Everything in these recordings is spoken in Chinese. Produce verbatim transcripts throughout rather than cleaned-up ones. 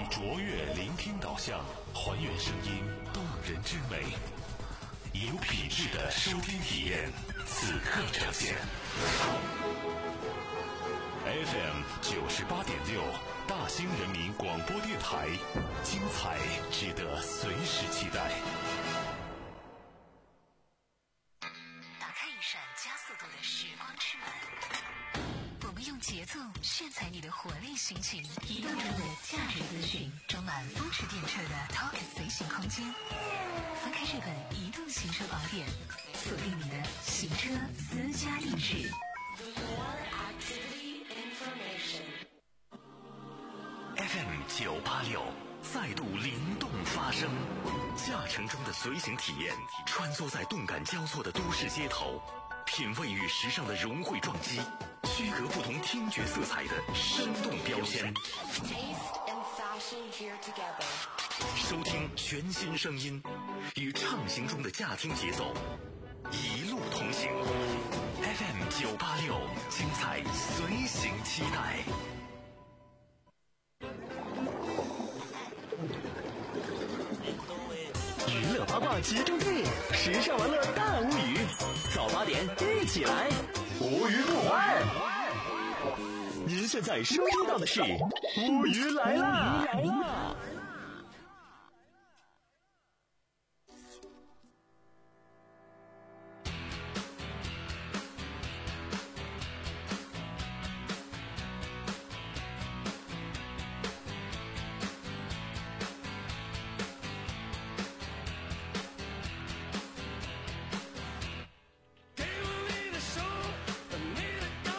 卓越聆听导向，还原声音动人之美，有品质的收听体验，此刻呈现。F M 九十八点六，大兴人民广播电台，精彩值得随时期待。 打开一扇加速度的时光之门，我们用节奏炫彩你的活力心情，移动中的价值资讯，装满风驰电掣的 Talk 随行空间。翻开这本移动行车宝典，锁定你的行车私家意志。 F M 九八六再度灵动发声，驾乘中的随行体验，穿梭在动感交错的都市街头，品味与时尚的融汇撞击，区隔不同听觉色彩的生动标签。收听全新声音，与畅行中的驾听节奏一路同行。F M 九八六，精彩随行期待。 娱乐八卦集中地，时尚玩乐大无语，早八点一起来，无鱼不欢。您现在收听到的是无鱼来啦！来啦！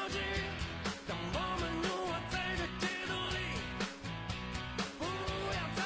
让我们融化在这节奏里，不要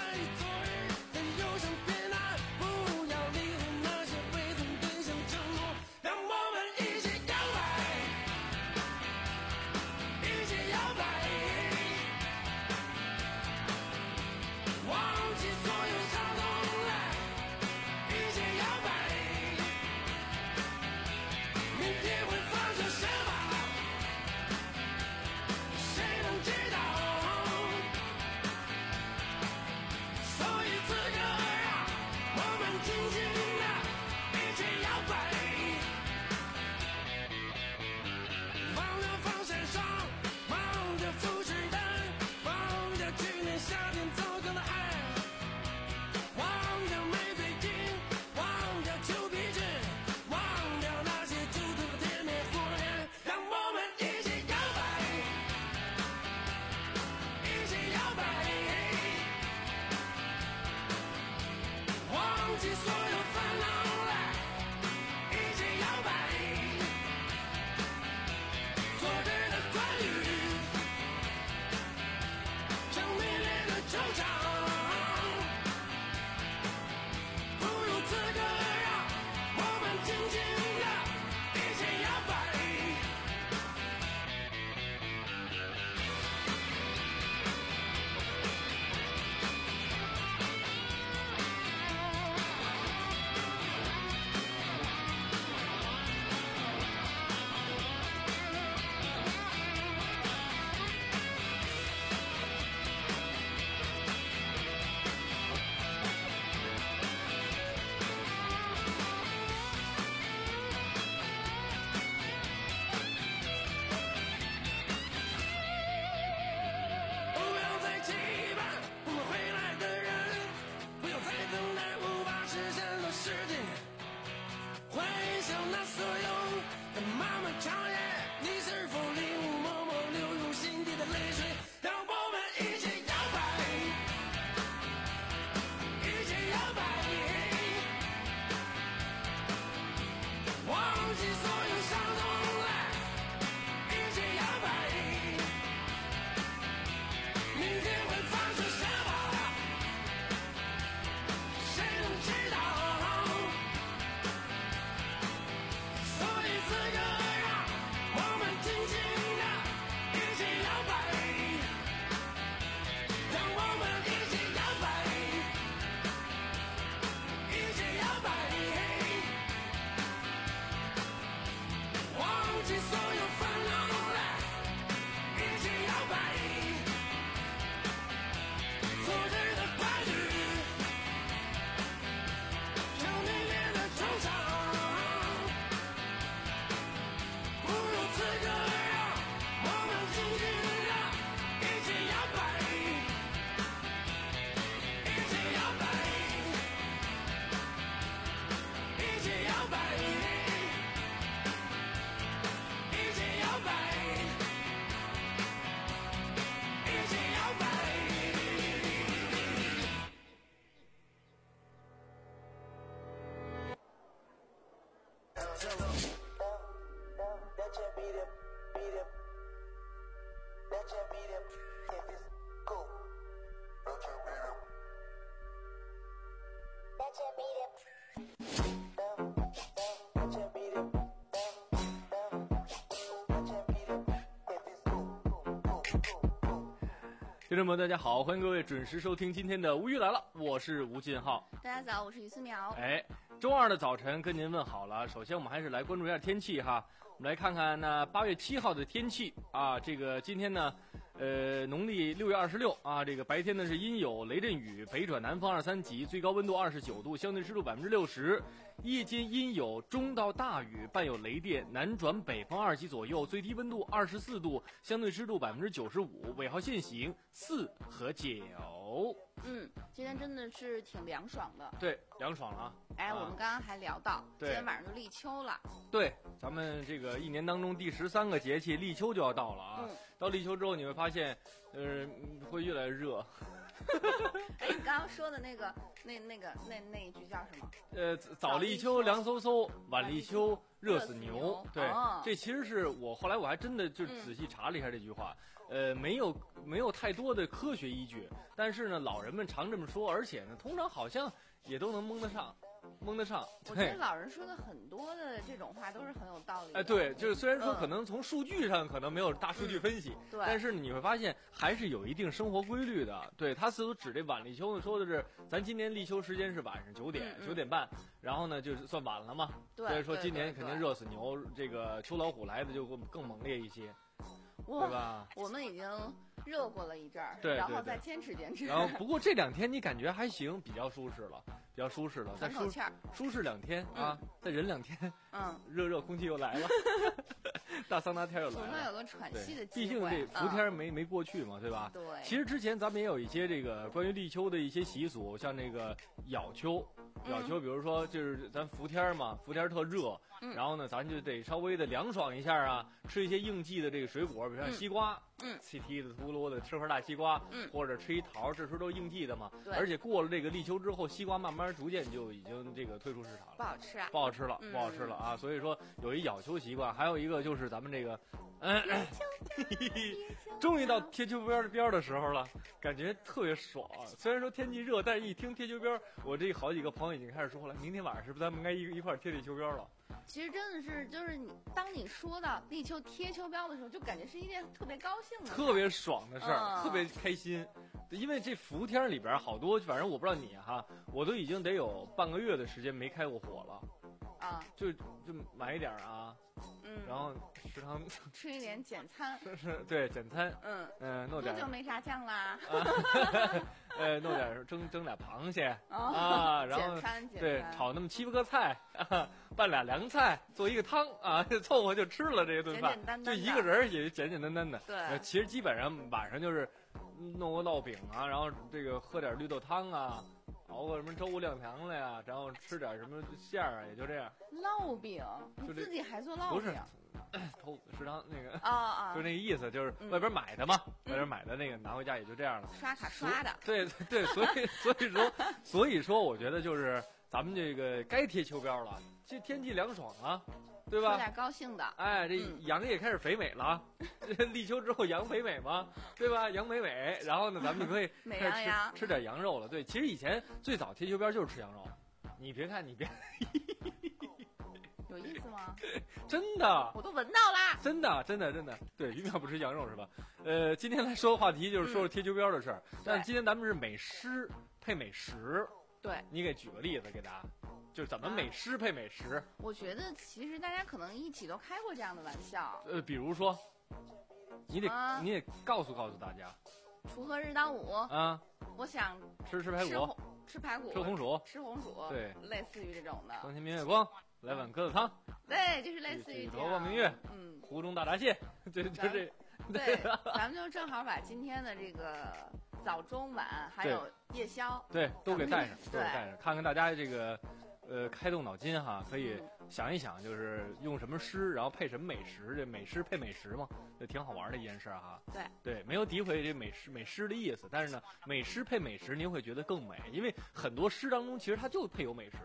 听众们大家好，欢迎各位准时收听今天的无语来了，我是吴进浩。 大家早，我是于思苗。 哎，周二的早晨跟您问好了。首先我们还是来关注一下天气哈，我们来看看那八月七号的天气啊。这个今天呢呃，农历六月二十六啊，这个白天呢是阴有雷阵雨，北转南风二三级，最高温度二十九度，相对湿度百分之六十。夜间阴有中到大雨，伴有雷电，南转北风二级左右，最低温度二十四度，相对湿度百分之九十五。尾号限行四和九。 嗯，今天真的是挺凉爽的。 对，凉爽了啊。 哎， 啊我们刚刚还聊到，今天晚上就立秋了。 对，咱们这个一年当中第十三个节气立秋就要到了啊。嗯、到立秋之后，你会发现，呃，会越来越热。 哎，你刚刚说的那个，那那个那那一句叫什么？ 呃，早立秋凉飕飕，晚立秋热死牛。牛对、哦，这其实是我后来我还真的就仔细查了一下这句话，嗯、呃，没有没有太多的科学依据，但是呢，老人们常这么说，而且呢，通常好像也都能蒙得上。蒙得上， 我觉得老人说的很多的这种话都是很有道理的。 哎，对，就是虽然说可能从数据上可能没有大数据分析， 嗯、对， 但是你会发现还是有一定生活规律的。对，他所指这晚立秋呢，说的是咱今年立秋时间是晚上九点九、嗯、点半，然后呢就是算晚了嘛。 对， 所以说今年肯定热死牛，这个秋老虎来的就更猛烈一些，对吧？ 我们已经热过了一阵儿， 对， 然后再坚持坚持。 然后不过这两天你感觉还行，比较舒适了。比较舒适了，再舒舒适两天啊，嗯、再忍两天， 嗯， 热热空气又来了，大桑拿天又来了， 总算有个喘息的机会。毕竟这伏天没、嗯、没过去嘛，对吧？ 对。 其实之前咱们也有一些这个关于立秋的一些习俗，像这个咬秋，咬秋，比如说就是咱伏天嘛，伏天特热， 嗯、 然后呢，咱就得稍微的凉爽一下啊，吃一些应季的这个水果，比如像西瓜。 嗯， 气踢的秃噜的吃块大西瓜， 嗯， 或者吃一桃，这时候都是应季的嘛。 对， 而且过了这个立秋之后，西瓜慢慢逐渐就已经这个退出市场了， 不好吃啊， 不好吃了， 嗯、 不好吃了啊！所以说有一咬秋习惯，还有一个就是咱们这个，嗯，终于到贴秋膘边的时候了，感觉特别爽。虽然说天气热，但是一听贴秋膘，我这好几个朋友已经开始说了，明天晚上是不是咱们应该一一块贴贴秋膘了？ 其实真的是，就是你当你说到立秋贴秋膘的时候，就感觉是一件特别高兴的事， 特别爽的事儿， 嗯、 特别开心。因为这伏天里边好多，反正我不知道你哈，我都已经得有半个月的时间没开过火了。 啊， 就就买一点啊， 嗯， 然后食堂吃一点简餐， 是是，对简餐， 嗯嗯、呃，弄点多久没炸酱啦？ 啊、呃，弄点蒸蒸俩螃蟹、 哦、 啊，然后简餐简餐对炒那么七八个菜，啊、拌俩凉菜，做一个汤啊，凑合就吃了这一顿饭， 简简单单就一个人也简简单单的。 对， 呃，其实基本上晚上就是弄个烙饼啊，然后这个喝点绿豆汤啊。熬个什么粥晾凉了呀，然后吃点什么馅儿啊，也就这样。 烙饼，你自己还做烙饼？ 不是，偷食堂那个啊啊， 就那个意思，就是外边买的嘛，嗯、外边买的那个拿回家也就这样了。 刷卡刷的。 对对，所以所以说所以说，我觉得就是咱们这个该贴秋膘了，这天气凉爽啊。对吧？ 有点高兴的。 哎，这羊也开始肥美了，嗯、立秋之后羊肥美嘛，对吧？羊美美，然后呢，咱们就可以美羊羊吃吃点羊肉了。对，其实以前最早贴秋膘就是吃羊肉，你别看，你别。 有意思吗？ 真的， 我都闻到啦！ 真的，真的，真的，对，于淼不吃羊肉是吧？呃，今天来说的话题就是说说贴秋膘的事儿，嗯、但是今天咱们是美诗配美食。 对， 你给举个例子给大家。就是怎么美诗配美食、啊？ 我觉得其实大家可能一起都开过这样的玩笑。 呃，比如说，你得、啊、你得告诉告诉大家。 锄禾日当午啊！ 我想吃吃排骨， 吃排骨， 吃红薯， 吃红薯。 对， 类似于这种的。 光天明月光，来碗疙瘩汤。 对，就是类似于举头望明月， 嗯， 湖中大闸蟹，就就这。 对，咱们就正好把今天的这个早中晚还有夜宵， 对，都给带上，都给带上，看看大家这个。呃，开动脑筋哈，可以想一想，就是用什么诗，然后配什么美食，这美诗配美食嘛，就挺好玩的一件事哈。 对对，没有诋毁这美诗美诗的意思，但是呢，美诗配美食，您会觉得更美，因为很多诗当中其实它就配有美食。 对，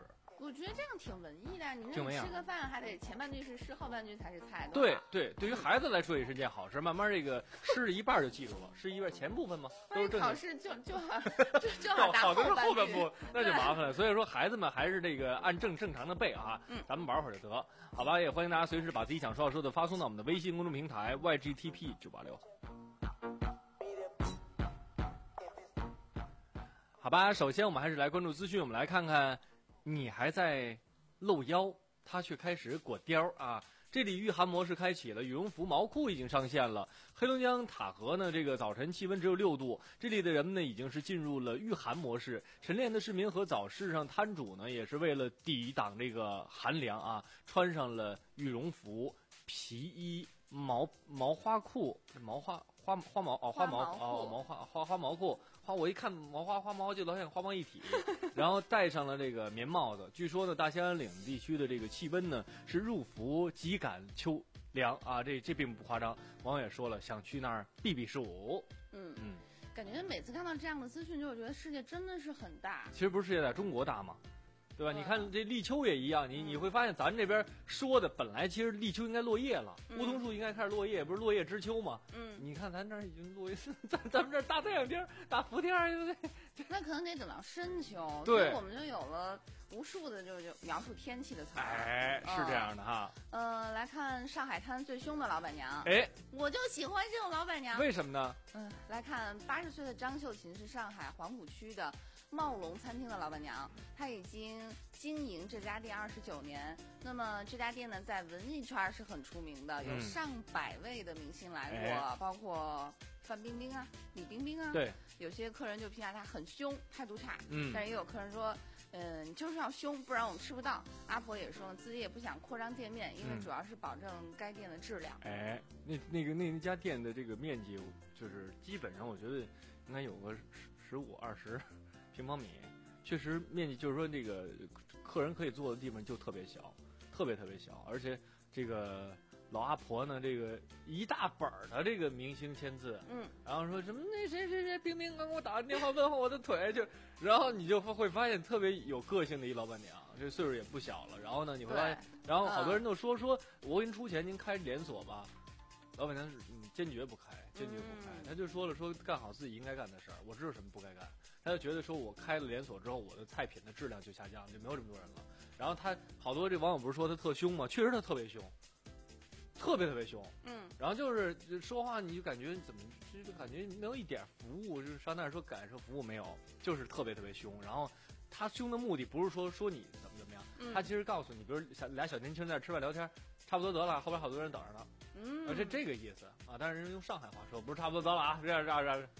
我觉得这样挺文艺的。你说你挺文艺啊吃个饭还得前半句是诗，后半句才是菜。 对吧对，对于孩子来说也是件好事，慢慢这个诗的一半就记住了，诗一半前部分嘛都是正考经。 试就就好就就好答考的是后半句部，那就麻烦了。所以说孩子们还是这个按正正常的背啊， 嗯咱们玩会儿就得，好吧？也欢迎大家随时把自己想说的说的发送到我们的微信公众平台 Y G T P 九八六。好吧，首先我们还是来关注资讯，我们来看看你还在露腰，他却开始裹貂啊。这里御寒模式开启了，羽绒服、毛裤已经上线了。黑龙江塔河呢，这个早晨气温只有六度，这里的人们呢已经是进入了御寒模式。晨练的市民和早市上摊主呢，也是为了抵挡这个寒凉啊，穿上了羽绒服、皮衣、毛毛花裤、毛花花花毛哦花毛哦毛花花花毛裤花，我一看毛花花毛就老想花毛一体，然后戴上了这个棉帽子。据说呢，大兴安岭地区的这个气温呢是入伏即感秋凉啊，这这并不夸张。网友也说了，想去那儿避避暑。 嗯嗯， 感觉每次看到这样的资讯，就我觉得世界真的是很大。 其实不是世界大，中国大嘛。对吧？ 对你看这立秋也一样，你你会发现咱这边说的本来其实立秋应该落叶了， 嗯梧桐树应该开始落叶，不是落叶知秋吗？ 嗯， 你看咱这儿已经落叶，咱咱们这儿大太阳天儿大伏天儿，对不对？ 那可能得等到深秋， 对所以我们就有了无数的就就描述天气的词儿。 哎，是这样的哈。 呃，来看上海滩最凶的老板娘。 哎， 我就喜欢这种老板娘。 为什么呢？ 嗯，来看八十岁的张秀琴是上海黄浦区的茂龙餐厅的老板娘，她已经经营这家店二十九年。那么这家店呢，在文艺圈是很出名的，有嗯上百位的明星来过， 哎包括范冰冰啊、李冰冰啊。 对， 有些客人就评价她很凶，态度差。 嗯但是也有客人说，嗯、你就是要凶，不然我们吃不到。阿婆也说呢，自己也不想扩张店面，因为嗯主要是保证该店的质量。 哎，那那个那那家店的这个面积，就是基本上我觉得应该有个十十五二十平方米，确实面积就是说这个客人可以坐的地方就特别小，特别特别小，而且这个老阿婆呢，这个一大本儿的这个明星签字， 嗯， 然后说什么那谁谁谁冰冰刚给我打电话问候我的腿，就然后你就会发现特别有个性的一老板娘，这岁数也不小了，然后呢你会发现，然后好多人都说说我给你出钱，您开连锁吧。老板娘嗯坚决不开，坚决不开。 嗯他就说了，说干好自己应该干的事儿，我知道什么不该干。他就觉得说我开了连锁之后，我的菜品的质量就下降，就没有这么多人了。然后他好多这网友不是说他特凶吗？确实他特别凶，特别特别凶。 嗯， 然后就是就说话你就感觉怎么就感觉没有一点服务，就是上那儿说感受服务没有，就是特别特别凶。然后他凶的目的不是说说你怎么怎么样， 嗯他其实告诉你，比如小俩小年轻在那儿吃饭聊天，差不多得了，后边好多人等着呢。 嗯， 啊，这这个意思啊，但是人用上海话说，不是差不多得了啊，这样这样这样。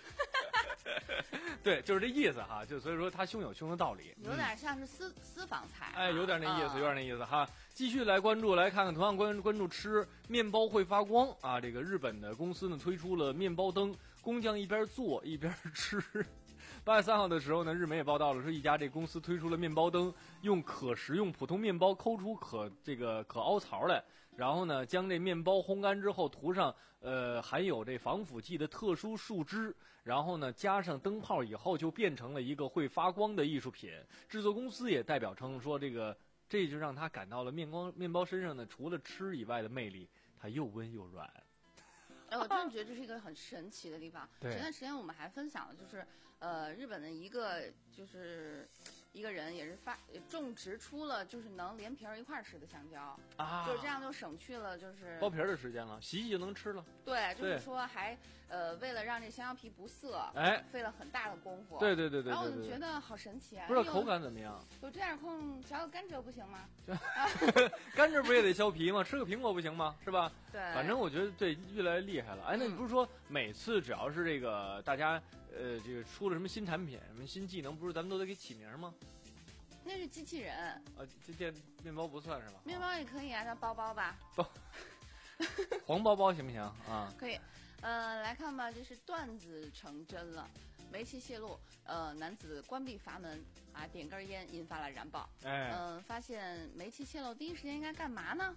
对，就是这意思哈，就所以说他凶有凶的道理， 有点像是私、嗯、私房菜、啊， 哎，有点那意思， 嗯、 有点那意思哈。继续来关注，来看看同样关关注吃面包会发光啊，这个日本的公司呢推出了面包灯，工匠一边做一边吃。八月三号的时候呢，日媒也报道了，说一家这公司推出了面包灯，用可食用普通面包抠出可这个可凹槽来，然后呢，将这面包烘干之后涂上呃含有这防腐剂的特殊树脂，然后呢加上灯泡以后，就变成了一个会发光的艺术品。制作公司也代表称说，这个这就让他感到了面包面包身上呢除了吃以外的魅力，它又温又软。 哎，我真的觉得这是一个很神奇的地方。 对， 前段时间我们还分享了，就是呃，日本的一个就是一个人也是发种植出了就是能连皮儿一块儿吃的香蕉啊， 就是这样就省去了就是剥皮儿的时间了，洗洗就能吃了。 对，就是说还呃为了让这香蕉皮不涩， 哎， 费了很大的功夫。 对对对对对。 然后我就觉得好神奇啊！ 不知道口感怎么样？ 有这点空嚼个甘蔗不行吗？ 甘蔗不也得削皮吗？吃个苹果不行吗？是吧？ 对， 反正我觉得对越来越厉害了。哎，那你不是说每次只要是这个大家呃这个出了什么新产品、什么新技能，不是咱们都得给起名吗？ 那是机器人啊，这店面包不算是吧？ 面包也可以啊，叫包包吧。 包黄包包行不行啊？ 可以。呃，来看吧，这是段子成真了。煤气泄露，呃，男子关闭阀门啊，点根烟引发了燃爆。 哎， 嗯、呃，发现煤气泄漏，第一时间应该干嘛呢？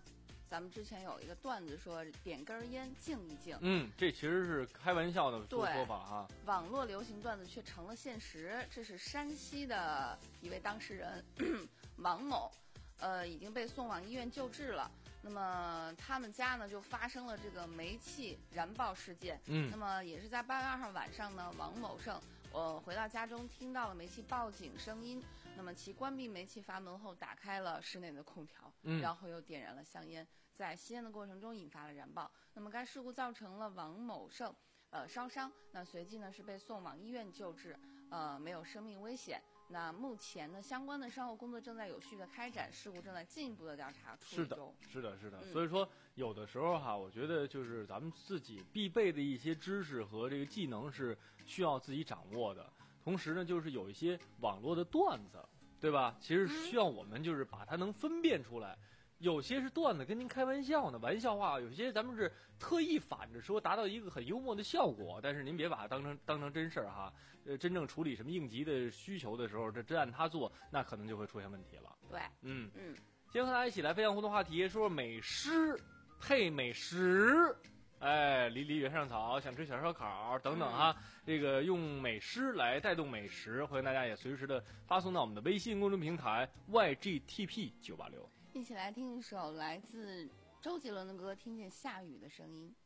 咱们之前有一个段子说点根烟静一静， 嗯，这其实是开玩笑的说说法哈。 网络流行段子却成了现实。这是山西的一位当事人王某，呃，已经被送往医院救治了。那么他们家呢就发生了这个煤气燃爆事件。 嗯， 那么也是在八月二号晚上呢，王某胜呃回到家中听到了煤气报警声音。那么其关闭煤气阀门后，打开了室内的空调， 嗯， 然后又点燃了香烟，在吸烟的过程中引发了燃爆。那么该事故造成了王某胜呃烧伤，那随即呢是被送往医院救治，呃没有生命危险。那目前呢相关的善后工作正在有序的开展，事故正在进一步的调查处理中。 是的，是的，是的。 嗯、 所以说有的时候哈，我觉得就是咱们自己必备的一些知识和这个技能是需要自己掌握的。同时呢，就是有一些网络的段子，对吧？其实需要我们就是把它能分辨出来，有些是段子跟您开玩笑呢，玩笑话；有些咱们是特意反着说，达到一个很幽默的效果。但是您别把它当成当成真事儿哈。呃，真正处理什么应急的需求的时候，这真按它做，那可能就会出现问题了。 对， 嗯嗯。 今天和大家一起来分享互动话题，说说美诗配美食。哎，离离原上草，想吃小烧烤等等哈、嗯，这个用美诗来带动美食，欢迎大家也随时的发送到我们的微信公众平台 Y G T P 九八六， 一起来听一首来自周杰伦的歌《听见下雨的声音》。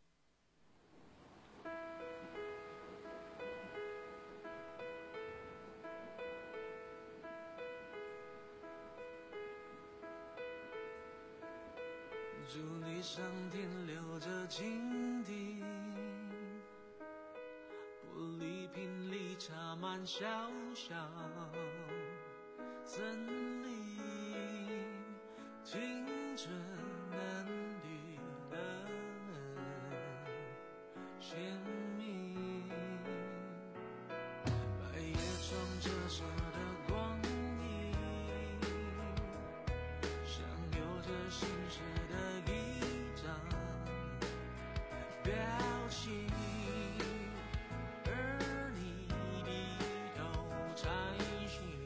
竹篱上停留着蜻蜓，玻璃瓶里插满小小森林，青春嫩绿的鲜明，白叶窗折射的光影，像有着心事的表情，而你低头摘星，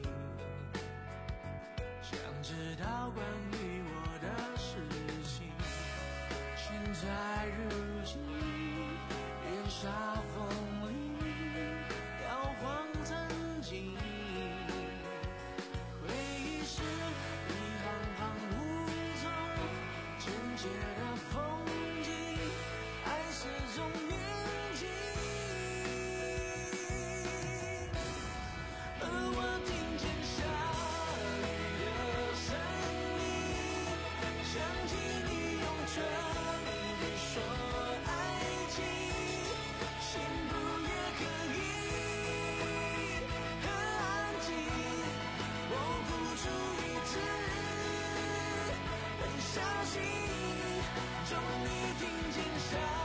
想知道关于我的事情。现在如今，年少风里摇晃曾经，回忆是一行行梧桐，简洁的风。始终年轻，而我听见下雨的声音，想起你用唇语说爱情，幸福也可以很安静，我付出一直很小心，终于听见下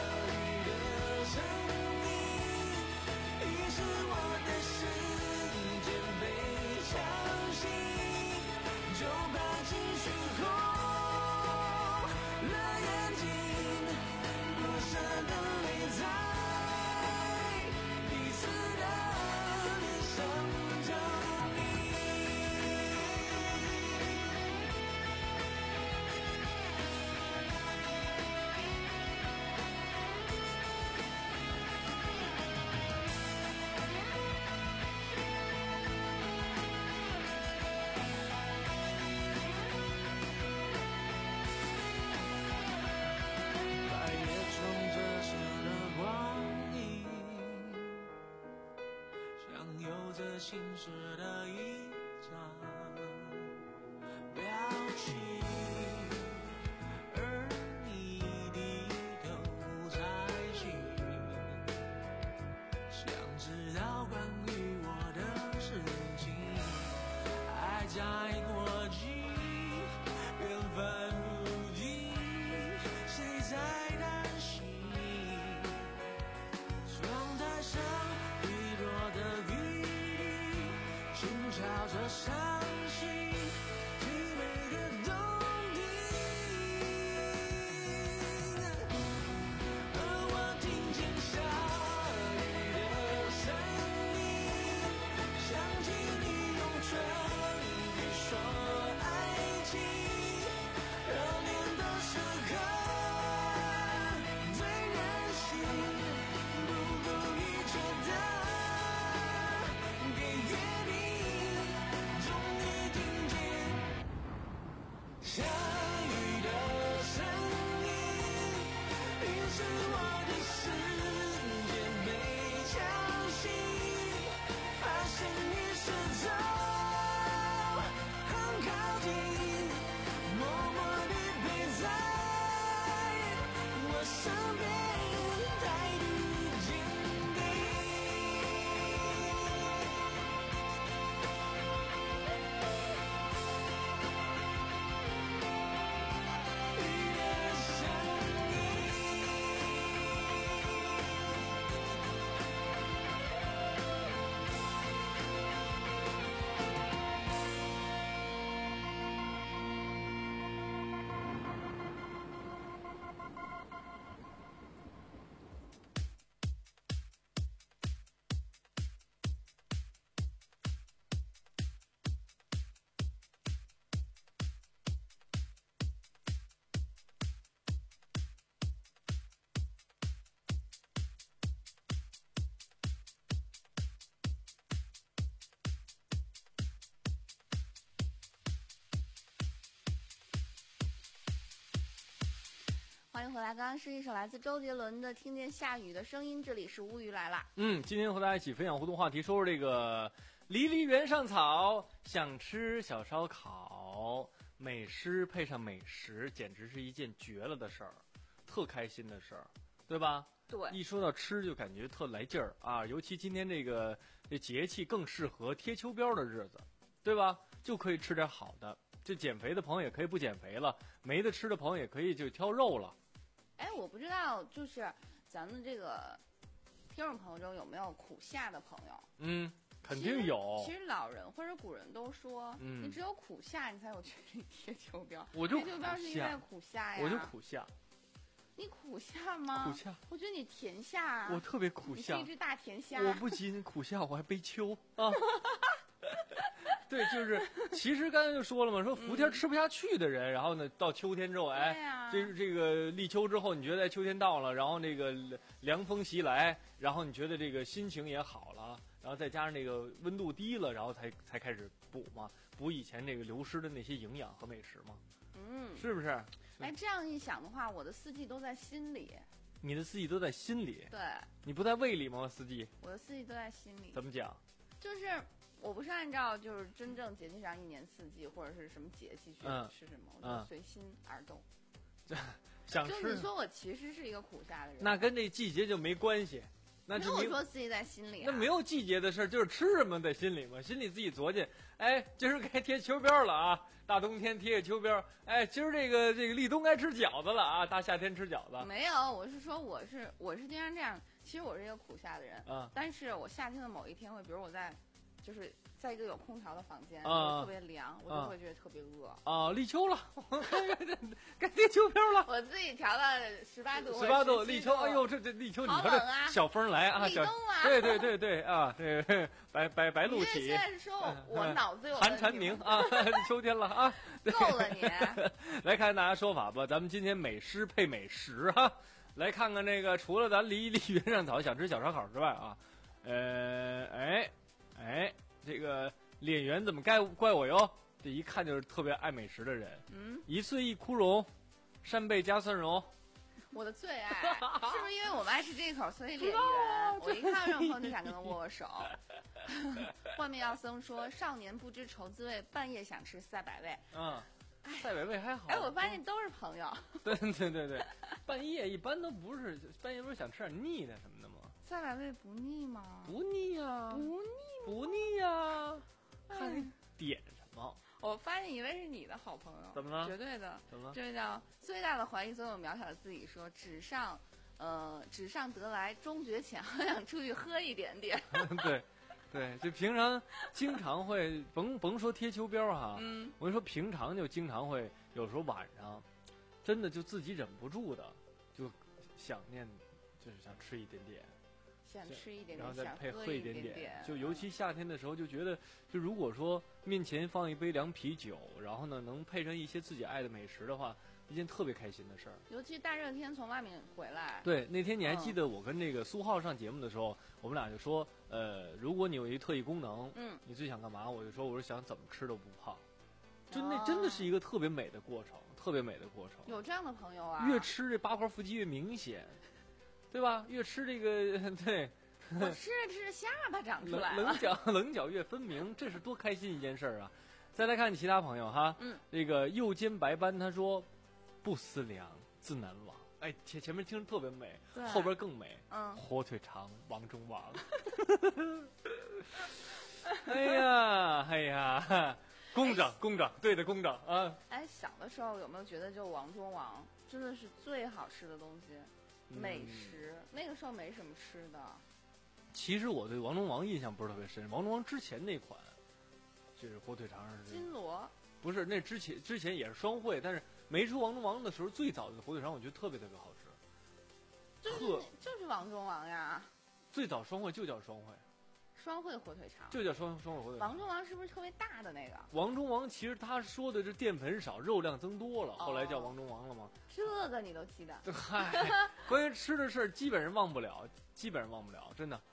心事的一张表情，而你低头摘星，想知道关于我的事情。爱在过境，缘分无尽，谁在担心？窗台上遗落的雨，朝着伤心，最美的动听。而我听见下雨的声音，想起你用唇语说爱情，热恋的时欢迎回来。刚刚是一首来自周杰伦的《听见下雨的声音》，这里是乌鱼来啦。 嗯，今天和大家一起分享互动话题，说说这个离离原上草，想吃小烧烤，美诗配上美食，简直是一件绝了的事儿，特开心的事儿，对吧？ 对， 一说到吃就感觉特来劲儿啊，尤其今天这个这节气更适合贴秋膘的日子，对吧？就可以吃点好的，就减肥的朋友也可以不减肥了，没得吃的朋友也可以就挑肉了。 哎，我不知道，就是咱们这个听众朋友中有没有苦夏的朋友？ 嗯，肯定有。 其实老人或者古人都说， 嗯、 你只有苦夏，你才有权利贴秋膘。 我就贴秋膘是因为苦夏呀。 我就苦夏。 你苦夏吗？ 苦夏。 我觉得你甜夏啊。 我特别苦夏。 你是一只大甜夏。 我不仅苦夏，我还悲秋啊。对，就是其实刚才就说了嘛，说伏天吃不下去的人，嗯、然后呢，到秋天之后，哎， 啊、 这这个立秋之后，你觉得秋天到了，然后这个凉风袭来，然后你觉得这个心情也好了，然后再加上这个温度低了，然后才才开始补嘛，补以前这个流失的那些营养和美食嘛， 嗯， 是不是？ 哎，这样一想的话，我的四季都在心里。 你的四季都在心里？ 对。 你不在胃里吗？四季？ 我的四季都在心里。 怎么讲？ 就是。我不是按照就是真正节气上一年四季或者是什么节气去吃什么， 嗯、 我就随心而动。 这、嗯、想吃。 就你说我其实是一个苦夏的人， 那跟这季节就没关系。那没有说自己在心里、啊。 那没有季节的事，就是吃什么在心里嘛，心里自己琢磨。哎，今儿该贴秋膘了啊，大冬天贴个秋膘。哎，今儿这个这个立冬该吃饺子了啊，大夏天吃饺子。 没有，我是说我是我是经常这样。其实我是一个苦夏的人， 嗯， 但是我夏天的某一天会，比如我在。就是在一个有空调的房间， 啊、 特别凉，我就会觉得特别饿。 啊，立秋了，该贴秋膘了。 我自己调到十八度， 十八度，立秋，哎呦，这这立秋，你说这小风来啊， 立冬啊， 对对对对啊，这白白白露起。 现在是说我我脑子有寒蝉鸣啊，秋天了啊， 够了你。 来看大家说法吧，咱们今天美诗配美食哈，来看看这个，除了咱离离原上草想吃小烧烤之外啊，呃，哎。哎，这个脸圆怎么该怪我哟？这一看就是特别爱美食的人。 嗯， 一岁一枯荣，扇贝加蒜蓉， 我的最爱。是不是因为我们爱吃这口，所以脸圆？我一看到这种朋友就想跟他握握手。幻灭药僧说：“少年不知愁滋味，半夜想吃赛百味。” 嗯，赛百味还好。 哎，我发现都是朋友。 对对对对，半夜一般都不是，半夜不是想吃点腻的什么的吗？ 赛百味不腻吗？ 不腻呀、啊， 不腻， 不腻呀、啊。看你点什么。 我发现以为是你的好朋友。 怎么了？ 绝对的。 怎么了？ 这位叫最大的怀疑总有渺小的自己说：“纸上，呃，纸上得来终觉浅，好想出去喝一点点。” 对，对，就平常经常会甭甭说贴秋膘哈， 嗯， 我跟你说平常就经常会有时候晚上，真的就自己忍不住的就想念，就是想吃一点点。 想吃一点点， 然后再配喝一点点，就尤其夏天的时候，就觉得，就如果说面前放一杯凉啤酒，然后呢能配上一些自己爱的美食的话，一件特别开心的事儿。 尤其大热天从外面回来。 对，那天你还记得我跟那个苏浩上节目的时候，嗯、我们俩就说，呃，如果你有一特异功能， 嗯， 你最想干嘛？我就说，我是想怎么吃都不胖。就那真的是一个特别美的过程，特别美的过程。 有这样的朋友啊？ 越吃这八块腹肌越明显。对吧？越吃这个，对， 我吃着吃着下巴长出来了， 棱角棱角越分明，这是多开心一件事儿啊！再来看其他朋友哈， 嗯， 这个右肩白斑他说，不思量，自难忘。哎，前前面听着特别美，后边更美， 嗯， 火腿肠王中王。哎呀，哎呀，工整工整，对的工整啊！ 哎，小的时候有没有觉得就王中王真的是最好吃的东西？美食、嗯、那个时候没什么吃的。 其实我对王中王印象不是特别深，王中王之前那款就是火腿肠是金锣， 不是那之前之前也是双汇，但是没出王中王的时候，最早的火腿肠我觉得特别特别好吃。 就是就是王中王呀， 最早双汇就叫双汇。 双汇火腿肠就叫双双汇火腿肠。 王中王是不是特别大的那个？ 王中王其实他说的是淀粉少，肉量增多了， 哦、 后来叫王中王了吗？ 这个你都记得？ 嗨，关于吃的事儿基本上忘不了，基本上忘不了，真的，特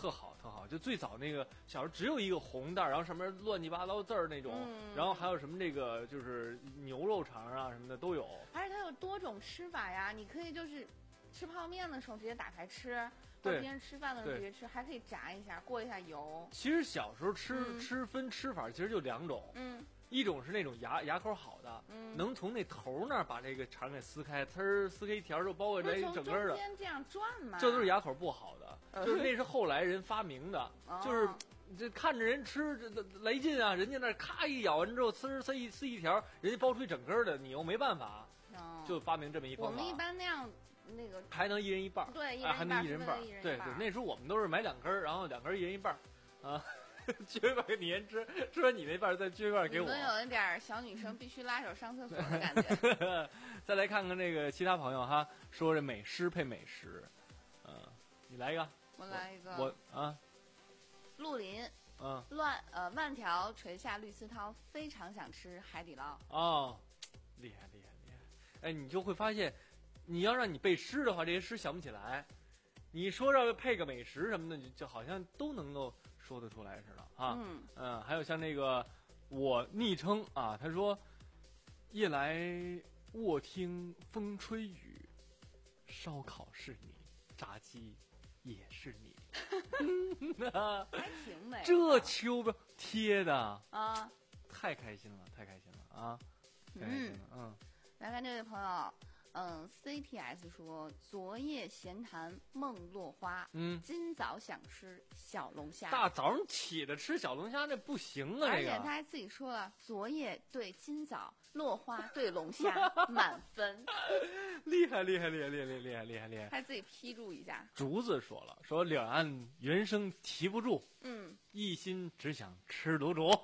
特好特好。就最早那个小时候只有一个红袋，然后上面乱七八糟字儿那种， 嗯、 然后还有什么这个就是牛肉肠啊什么的都有。 而且它有多种吃法呀，你可以就是吃泡面的时候直接打开吃，或者平时吃饭的时候直接吃，还可以炸一下过一下油。 其实小时候吃、 嗯、 吃分吃法其实就两种， 嗯。 一种是那种牙牙口好的， 嗯、 能从那头那儿把这个肠给撕开，呲儿撕开一条就包过来一整根的。 中间这样转嘛， 这都是牙口不好的，就是那是后来人发明的， 哦、 就是这看着人吃这来劲啊，人家那咔一咬完之后，呲儿撕一撕一条，人家包出一整根的，你又没办法， 哦、 就发明这么一方法。 我们一般那样。那个还能一人一半， 对， 啊、还能一人半，对对，那时候我们都是买两根，然后两根一人一半，啊，撅一半给你先吃，吃完你那半再撅一半给我。 你们有一点小女生必须拉手上厕所的感觉。 再来看看这个其他朋友哈，说这美食配美食，嗯、呃，你来一个， 我来一个， 我啊， 陆林， 嗯， 乱呃万条垂下绿丝绦，非常想吃海底捞。 哦，厉害厉害厉害，哎，你就会发现。你要让你背诗的话，这些诗想不起来。你说要配个美食什么的，就好像都能够说得出来似的啊。 嗯嗯，还有像那个我昵称啊，他说夜来卧听风吹雨，烧烤是你，炸鸡也是你。 还挺美。 这秋标贴的啊， 太开心了，太开心了啊！太开心了，嗯。嗯来看这位朋友。嗯 ，C T S 说昨夜闲谈梦落花， 嗯， 今早想吃小龙虾。 大早上起的吃小龙虾这不行啊！ 而且他还自己说了，昨夜对今早，落花对龙虾，满分。 厉害厉害厉害厉害厉害厉害厉害！ 还自己批注一下。 竹子说了，说两岸原声提不住， 嗯， 一心只想吃卤煮。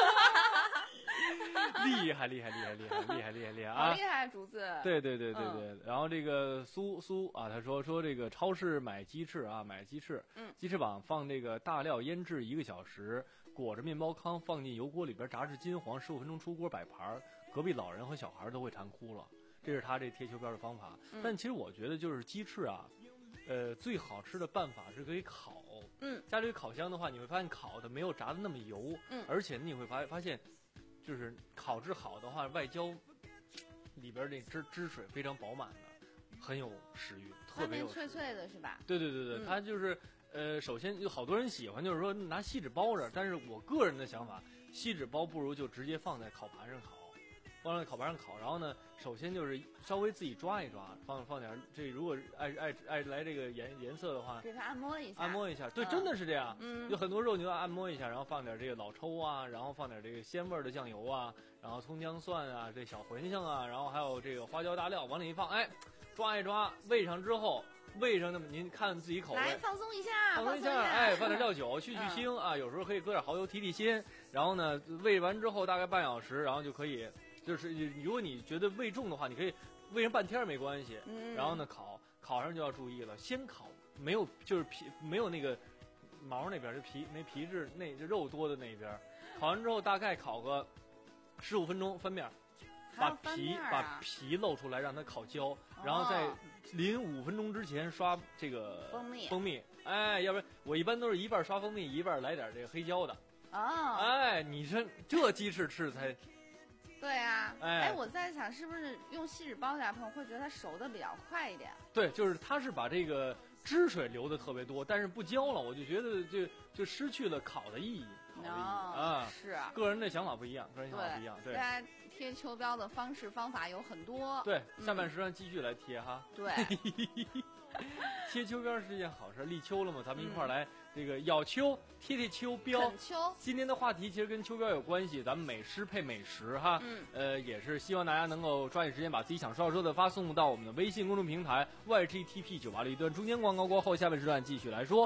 厉害厉害厉害厉害厉害厉害厉害啊！ 好厉害，竹子。 对对对对对。嗯、然后这个苏苏啊，他说说这个超市买鸡翅啊，买鸡翅， 嗯， 鸡翅膀放这个大料腌制一个小时，裹着面包糠放进油锅里边炸至金黄，十五分钟出锅摆盘，隔壁老人和小孩都会馋哭了。这是他这贴秋膘的方法。 嗯、 但其实我觉得就是鸡翅啊，呃，最好吃的办法是可以烤。 嗯， 家里烤箱的话，你会发现烤的没有炸的那么油。 嗯， 而且你会发发现。就是烤制好的话，外焦里边那汁汁水非常饱满的，很有食欲，特别有脆脆的是吧？ 对对对对， 嗯、 它就是呃，首先有好多人喜欢，就是说拿锡纸包着，但是我个人的想法，锡纸包不如就直接放在烤盘上烤，放在烤盘上烤，然后呢，首先就是稍微自己抓一抓，放放点这如果爱爱爱来这个颜颜色的话， 给它按摩一下， 按摩一下，对， 嗯、 真的是这样。 嗯， 有很多肉你要按摩一下，然后放点这个老抽啊，然后放点这个鲜味的酱油啊，然后葱姜蒜啊，这小茴香啊，然后还有这个花椒大料往里一放，哎，抓一抓，喂上之后，喂上那么您看自己口味， 来放松一下， 放松一下， 哎，放点料酒去去腥、嗯、啊，有时候可以搁点蚝油提提鲜，然后呢，喂完之后大概半小时，然后就可以。就是如果你觉得味重的话，你可以煨上半天没关系。 嗯， 然后呢，烤烤上就要注意了，先烤没有就是皮没有那个毛那边，就皮没皮质那就肉多的那边，烤完之后大概烤个十五分钟翻面，把皮、 啊、 把皮露出来让它烤焦，然后在临五分钟之前刷这个蜂蜜蜂蜜，哎，要不然我一般都是一半刷蜂蜜，一半来点这个黑椒的。 哦， 哎，你这这鸡翅吃才。 对啊， 哎， 哎，我在想是不是用锡纸包起来，朋友会觉得它熟的比较快一点。 对，就是它是把这个汁水流的特别多，但是不焦了，我就觉得就就失去了烤的意义。烤的意义、 哦、 啊， 是啊， 个人的想法不一样，个人想法不一样。对， 大家贴秋膘的方式方法有很多。 对，下半时段继续来贴哈。 对， 贴秋膘是一件好事，立秋了嘛，咱们一块儿来。嗯这个咬秋贴贴秋膘， 秋今天的话题其实跟秋膘有关系，咱们美食配美食哈， 嗯， 呃，也是希望大家能够抓紧时间把自己想说的说的发送到我们的微信公众平台 Y G T P 九八六一段，中间广告过后，下半时段继续来说。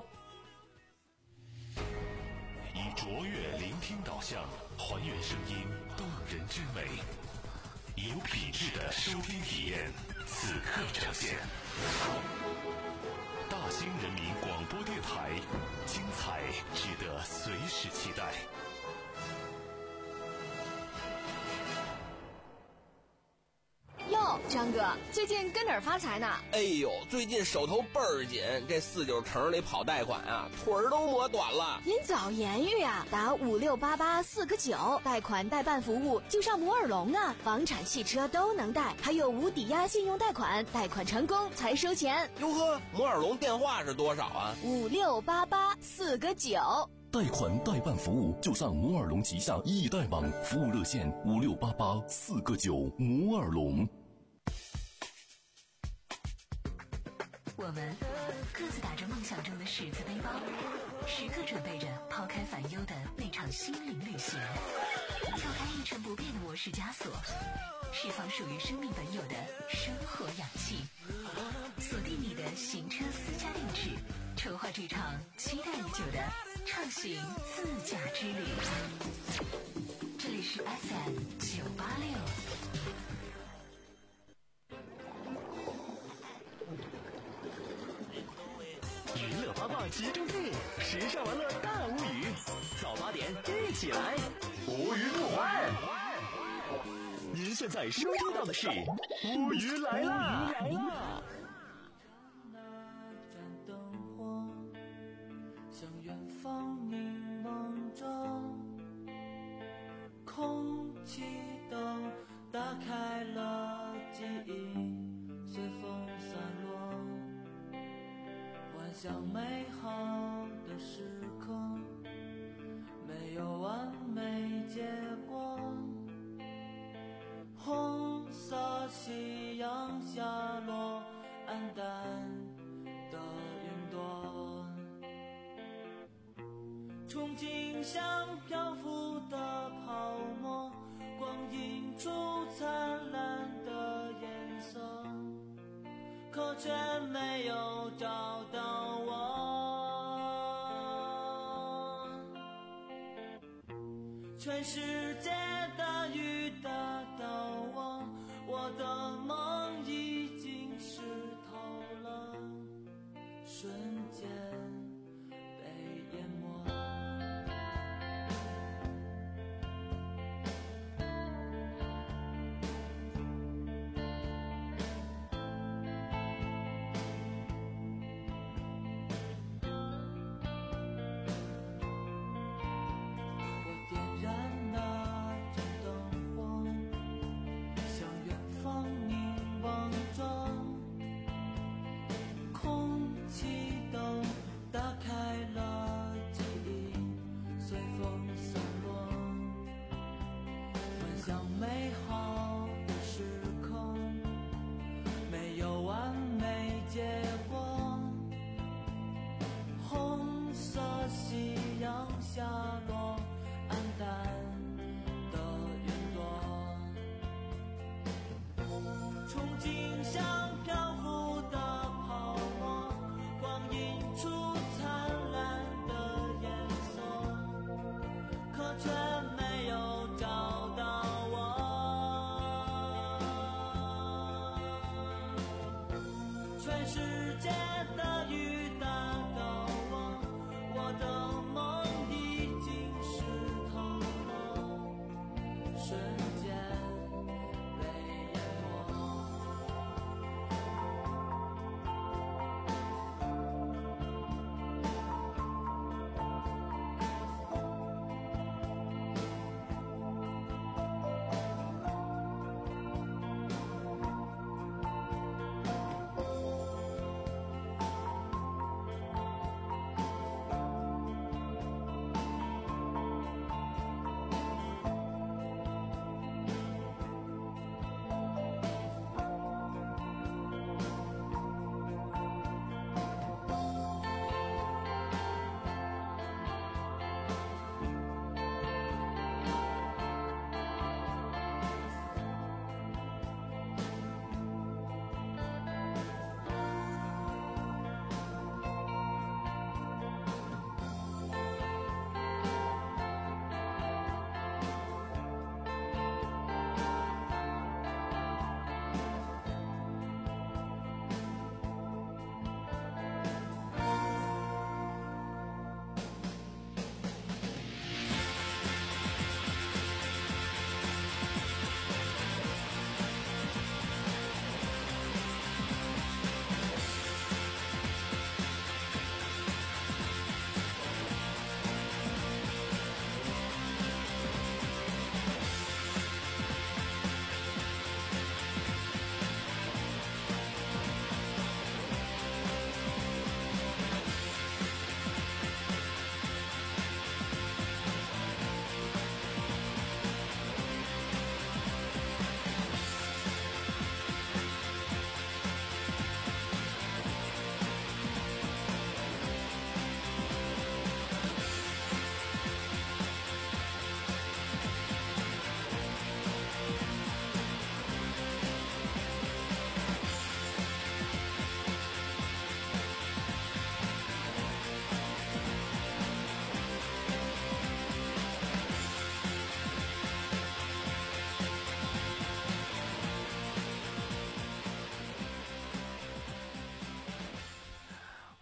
以卓越聆听导向，还原声音动人之美，有品质的收听体验，此刻呈现。大兴人民广播电台，精彩值得随时期待。 哟， 张哥，最近跟哪儿发财呢？ 哎呦，最近手头倍儿紧，这四九城里跑贷款啊，腿儿都磨短了。 您早言语啊，打五六八八四个九，贷款代办服务就上摩尔龙啊，房产、汽车都能贷，还有无抵押信用贷款，贷款成功才收钱。 哟呵，摩尔龙电话是多少啊？ 五六八八四个九。 贷款代办服务就上摩尔龙旗下易贷网，服务热线五六八八四个九。摩尔龙。 我们各自打着梦想中的十字背包，时刻准备着抛开烦忧的那场心灵旅行，跳开一成不变的模式枷锁，释放属于生命本有的生活氧气，锁定你的行车私家定制，筹划这场期待已久的畅行自驾之旅。这里是 F M 九八六。 娱乐八卦集中地，时尚玩乐大无语。早八点一起来，无语不欢。您现在收听到的是无语来啦！ 那盏灯火向远方凝望着，空气灯打开了记忆，随风散落，幻想美好的时刻，没有完美结果。红色夕阳下落，黯淡的云朵，憧憬像漂浮的泡沫，光映出灿烂的颜色，可却没有找到我。全世界的雨打到我，我的梦已经湿透了，瞬间被淹没。我点燃那盏灯火，向远方凝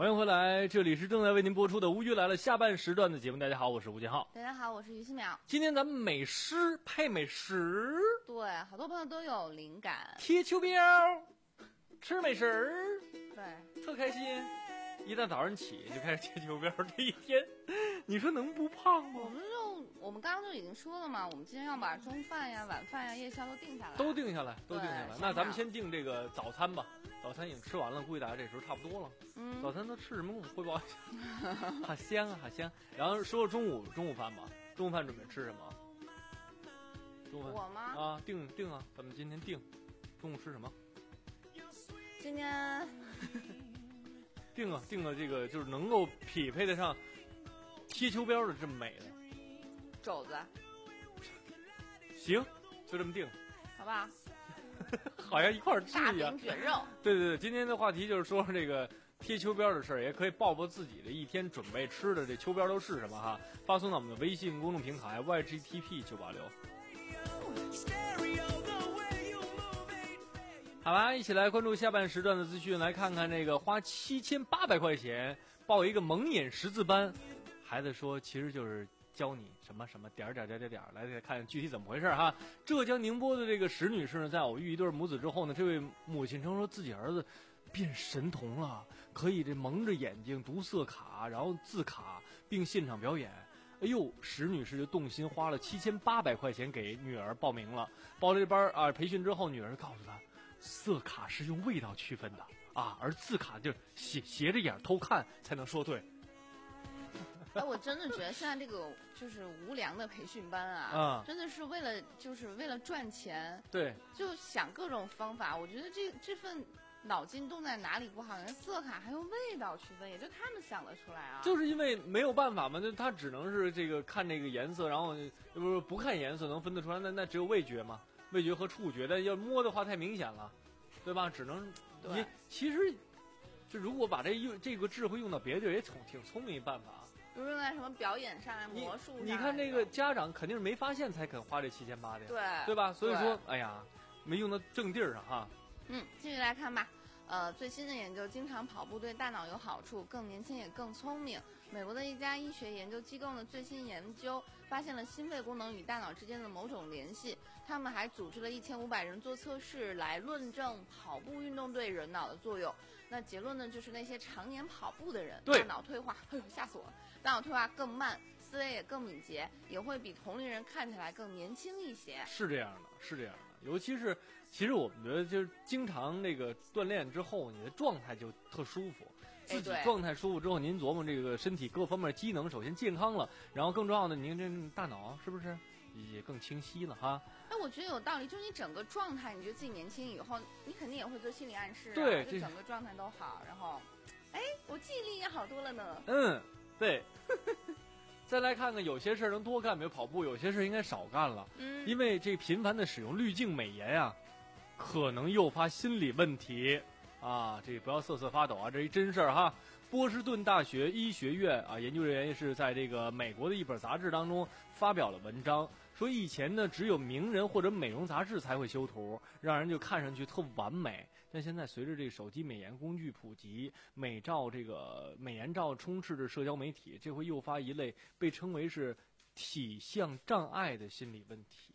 欢迎回来，这里是正在为您播出的《吴语来了》下半时段的节目。大家好，我是吴建浩。 大家好，我是于新淼。 今天咱们美诗配美食， 对，好多朋友都有灵感。 贴秋膘，吃美食， 对， 特开心。一大早上起就开始贴秋膘，这一天，你说能不胖吗？ 我们就我们刚刚就已经说了嘛，我们今天要把中饭呀、晚饭呀、夜宵都定下来， 都定下来，都定下来。 对那咱们先定这个早餐吧。早餐已经吃完了，估计大家这时候差不多了。 嗯， 早餐都吃什么？跟我们汇报一下。好香啊，好香！然后说说中午中午饭吧，中午饭准备吃什么？中午饭我吗？ 啊，定定啊，咱们今天定，中午吃什么？ 今天定啊，定了这个就是能够匹配得上贴秋膘的这么美的肘子， 行，就这么定， 好不好？ 好像一块儿吃大一样。 饼卷肉。 对对对，今天的话题就是说这个贴秋膘的事儿，也可以报报自己的一天准备吃的这秋膘都是什么哈，发送到我们的微信公众平台 Y G T P 九八六。好啦，一起来关注下半时段的资讯，来看看这个花七千八百块钱报一个蒙眼识字班，孩子说其实就是教你什么什么点儿点儿点儿点儿点儿，来看具体怎么回事哈。浙江宁波的这个石女士呢，在偶遇一对母子之后呢，这位母亲称说自己儿子变神童了，可以这蒙着眼睛读色卡，然后字卡，并现场表演。哎呦，石女士就动心，花了七千八百块钱给女儿报名了。报了这班啊，培训之后，女儿告诉她，色卡是用味道区分的啊，而字卡就是斜斜着眼偷看才能说对。 哎，我真的觉得现在这个就是无良的培训班啊， 啊真的是为了就是为了赚钱， 对， 就想各种方法。我觉得这这份脑筋动在哪里不好？人色卡还用味道区分，也就他们想得出来啊。 就是因为没有办法嘛，就他只能是这个看这个颜色，然后不是不看颜色能分得出来，那那只有味觉嘛，味觉和触觉，但要摸的话太明显了，对吧？只能你其实就如果把这用这个智慧用到别的地儿，也挺挺聪明一办法。 比如用在什么表演上啊、魔术上。 你看这个家长肯定是没发现才肯花这七千八的呀， 对对吧？所以说，哎呀，没用到正地儿上哈。 嗯，继续来看吧。呃，最新的研究，经常跑步对大脑有好处，更年轻也更聪明。美国的一家医学研究机构呢，最新研究发现了心肺功能与大脑之间的某种联系。他们还组织了一千五百人做测试，来论证跑步运动对人脑的作用。那结论呢，就是那些常年跑步的人，大脑退化，哎呦，吓死我了！大脑退化更慢，思维也更敏捷，也会比同龄人看起来更年轻一些。 是这样的，是这样的。尤其是，其实我们觉得就是经常那个锻炼之后，你的状态就特舒服。自己状态舒服之后，您琢磨这个身体各方面机能，首先健康了，然后更重要的，您这大脑是不是也更清晰了哈？ 哎，我觉得有道理，就是你整个状态，你觉得自己年轻以后，你肯定也会做心理暗示、啊， 对， 就整个状态都好，然后，哎，我记忆力也好多了呢。 嗯，对。再来看看，有些事儿能多干，比如跑步；有些事儿应该少干了。 嗯， 因为这频繁的使用滤镜美颜啊，可能诱发心理问题啊。这不要瑟瑟发抖啊，这是一真事儿哈。波士顿大学医学院啊，研究人员是在这个美国的一本杂志当中发表了文章，说以前呢只有名人或者美容杂志才会修图，让人就看上去特完美。但现在随着这个手机美颜工具普及，美照这个美颜照充斥着社交媒体，这会诱发一类被称为是体相障碍的心理问题，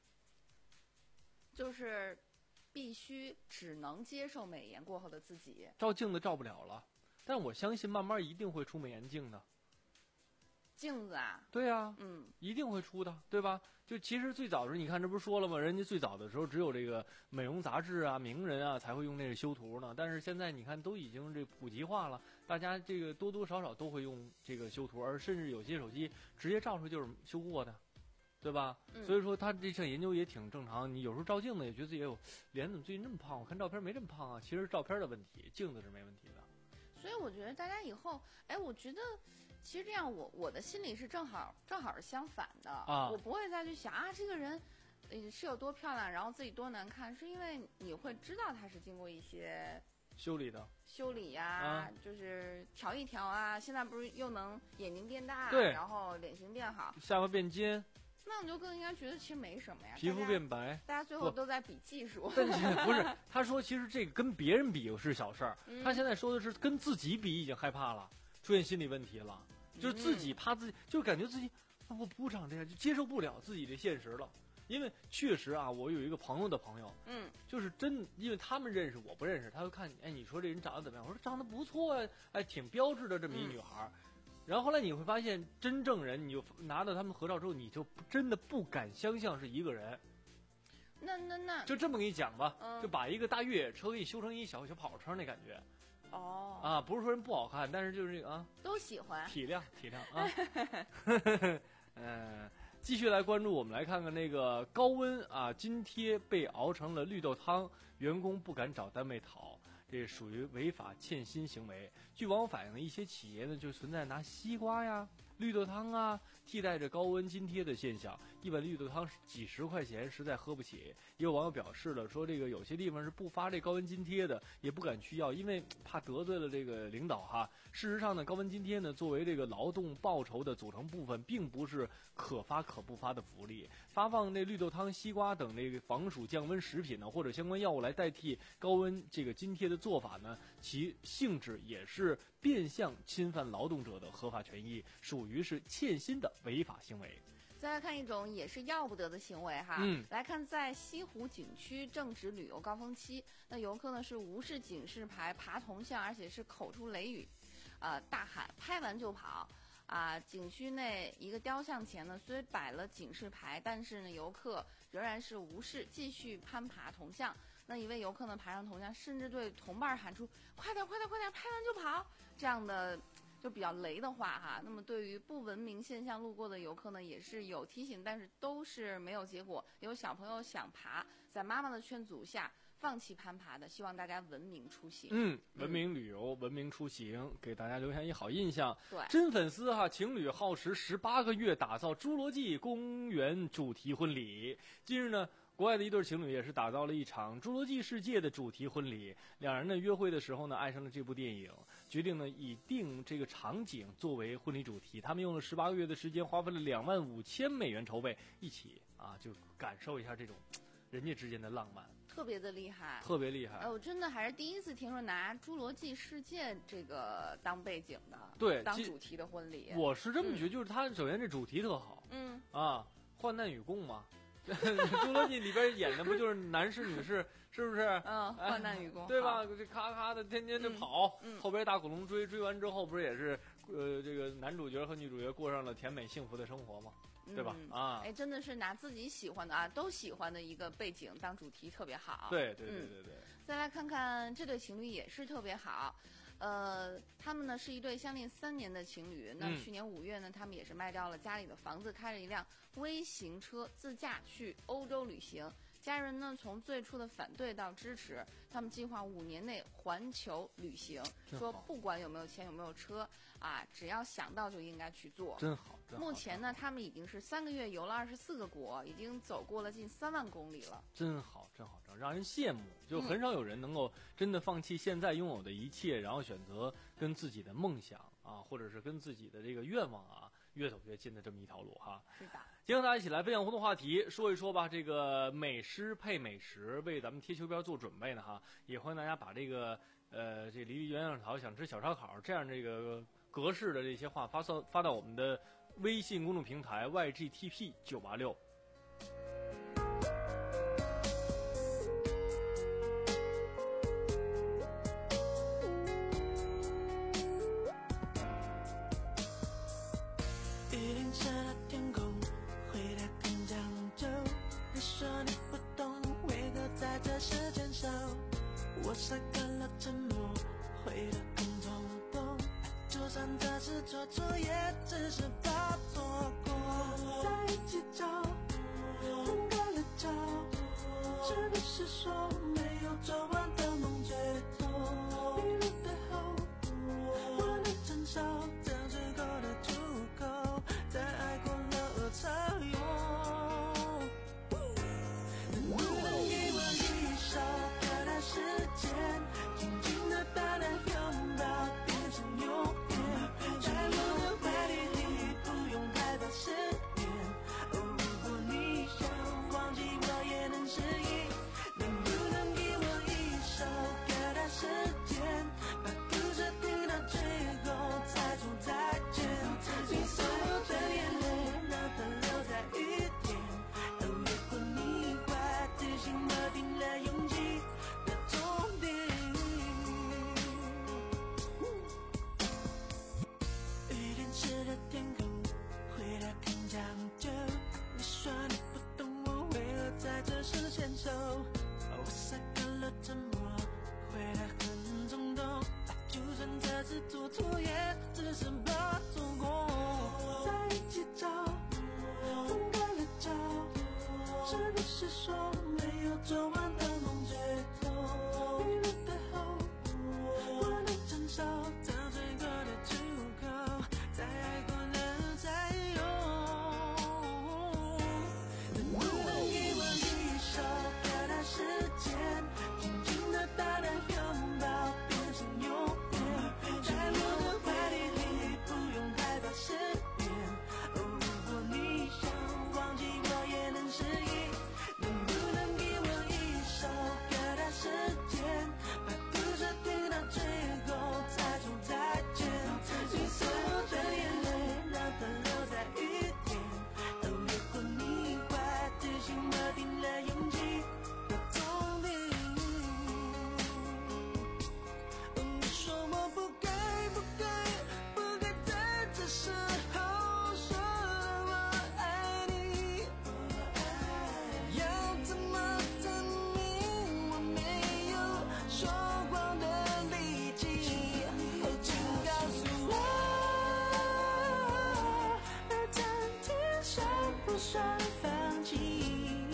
就是必须只能接受美颜过后的自己， 照镜子照不了了。但我相信慢慢一定会出美颜镜的。 镜子啊？ 对啊， 嗯， 一定会出的，对吧？就其实最早的时候，你看这不是说了吗？人家最早的时候只有这个美容杂志啊、名人啊才会用这个修图呢。但是现在你看都已经这普及化了，大家这个多多少少都会用这个修图，而甚至有些手机直接照出就是修过的，对吧？ 嗯、 所以说他这项研究也挺正常。你有时候照镜子也觉得自己有脸怎么最近这么胖？我看照片没这么胖啊，其实照片的问题，镜子是没问题的。 所以我觉得大家以后，哎，我觉得其实这样我，我我的心里是正好正好是相反的啊， 我不会再去想啊，这个人，呃，是有多漂亮，然后自己多难看，是因为你会知道他是经过一些修理的， 修理呀、啊啊，就是调一调啊。现在不是又能眼睛变大， 对， 然后脸型变好， 下巴变尖， 那我就更应该觉得其实没什么呀， 皮肤变白， 大家最后都在比技术。 但是不是？他说其实这个跟别人比是小事儿， 嗯、 他现在说的是跟自己比已经害怕了，出现心理问题了，就是自己怕自己，就是感觉自己啊我不长这样，就接受不了自己的现实了。因为确实啊，我有一个朋友的朋友， 嗯， 就是真，因为他们认识我不认识，他就看你，哎，你说这人长得怎么样？我说长得不错啊，哎，挺标致的这么一女孩。嗯，然后后来你会发现，真正人，你就拿到他们合照之后，你就真的不敢相像是一个人。 那那那， 就这么给你讲吧， 嗯、 就把一个大越野车给你修成一小小跑车那感觉。 哦。 啊，不是说人不好看，但是就是这个啊， 都喜欢。 体谅体谅啊。嗯。继续来关注，我们来看看那个高温啊津贴被熬成了绿豆汤，员工不敢找单位讨，这属于违法欠薪行为。据网友反映呢，一些企业呢就存在拿西瓜呀、绿豆汤啊替代着高温津贴的现象，一碗绿豆汤几十块钱实在喝不起。也有网友表示了，说这个有些地方是不发这高温津贴的，也不敢去要，因为怕得罪了这个领导哈。事实上呢，高温津贴呢作为这个劳动报酬的组成部分，并不是可发可不发的福利。发放这绿豆汤、西瓜等这个防暑降温食品呢，或者相关药物来代替高温这个津贴的做法呢，其性质也是变相侵犯劳动者的合法权益，属于是欠薪的违法行为。 再来看一种也是要不得的行为哈， 嗯， 来看在西湖景区正值旅游高峰期，那游客呢是无视警示牌爬铜像，而且是口出雷语，呃，大喊拍完就跑。啊，景区内一个雕像前呢，虽摆了警示牌，但是呢，游客仍然是无视，继续攀爬铜像。那一位游客呢，爬上铜像，甚至对同伴喊出“快点，快点，快点，拍完就跑”这样的就比较雷的话哈。那么对于不文明现象路过的游客呢，也是有提醒，但是都是没有结果。有小朋友想爬，在妈妈的劝阻下放弃攀爬的，希望大家文明出行。 嗯，文明旅游、嗯、文明出行，给大家留下一好印象。 对， 真粉丝哈，情侣耗时十八个月打造《侏罗纪公园》主题婚礼。近日呢，国外的一对情侣也是打造了一场《侏罗纪世界》的主题婚礼。两人呢约会的时候呢，爱上了这部电影，决定呢以定这个场景作为婚礼主题。他们用了十八个月的时间，花费了两万五千美元筹备，一起啊就感受一下这种人家之间的浪漫。 特别的厉害， 特别厉害！ 哎，我真的还是第一次听说拿《侏罗纪世界》这个当背景的， 对， 当主题的婚礼。 我是这么觉得，嗯、就是它首先这主题特好， 嗯啊，患难与共嘛。侏罗纪里边演的不就是男士女士，是不是？ 嗯，患难与共， 哎、对吧？这咔咔的天天就跑， 嗯嗯、 后边大恐龙追，追完之后不是也是呃这个男主角和女主角过上了甜美幸福的生活吗？对吧？ 嗯、 啊， 哎，真的是拿自己喜欢的啊，都喜欢的一个背景当主题，特别好。 对对对对对。 嗯、再来看看这对情侣也是特别好，呃，他们呢是一对相恋三年的情侣。那去年五月呢，他们也是卖掉了家里的房子，开着一辆微型车自驾去欧洲旅行。家人呢，从最初的反对到支持，他们计划五年内环球旅行，说不管有没有钱有没有车啊，只要想到就应该去做。 真好，真好。 目前呢，他们已经是三个月游了二十四个国，已经走过了近三万公里了。 真好，真好，真让人羡慕。就很少有人能够真的放弃现在拥有的一切，然后选择跟自己的梦想啊，或者是跟自己的这个愿望啊，越走越近的这么一条路哈。 是的。 今天大家一起来分享互动话题，说一说吧。这个美诗配美食，为咱们贴秋膘做准备呢哈。也欢迎大家把这个呃这离离原样桃想吃小烧烤这样这个格式的这些话发送发到我们的微信公众平台 Y G T P 九八六。 晒干了沉默，回得更冲动。就算这次做错，也只是怕错过。在一起找，分开了找，是不是说没有做完的梦最痛？迷路背后，我能承受这最后的出口，在爱过了才有。能不能给我一首歌的时间？紧紧地把那拥抱变成永远，在我的怀里，你不算放弃。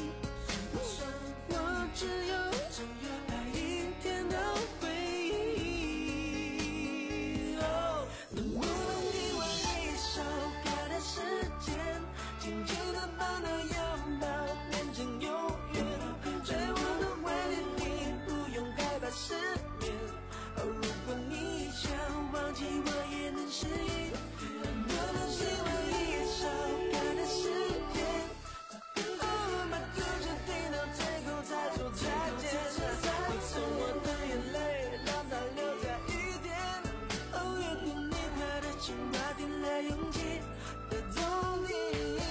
我只有爱一天的回忆。哦，能不能给我一首歌的时间，轻轻地把那拥抱变成永远，在我的怀里你不用害怕失眠。哦，如果你想忘记我也能适应，能不能给我一首歌的时间，哦，把故事听到最后才说再见。我从我的眼泪让它留下一点，哦，阅读你话的情话，听来勇气的踪迹。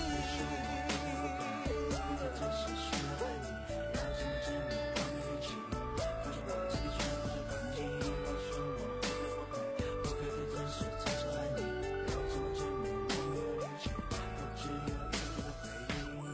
只是需要爱你，让心证明我们一起。可是我自己却不是放弃，告诉我不会后悔，不可的真实才是爱你，让什么证明我们有一起。我只有一个的回忆。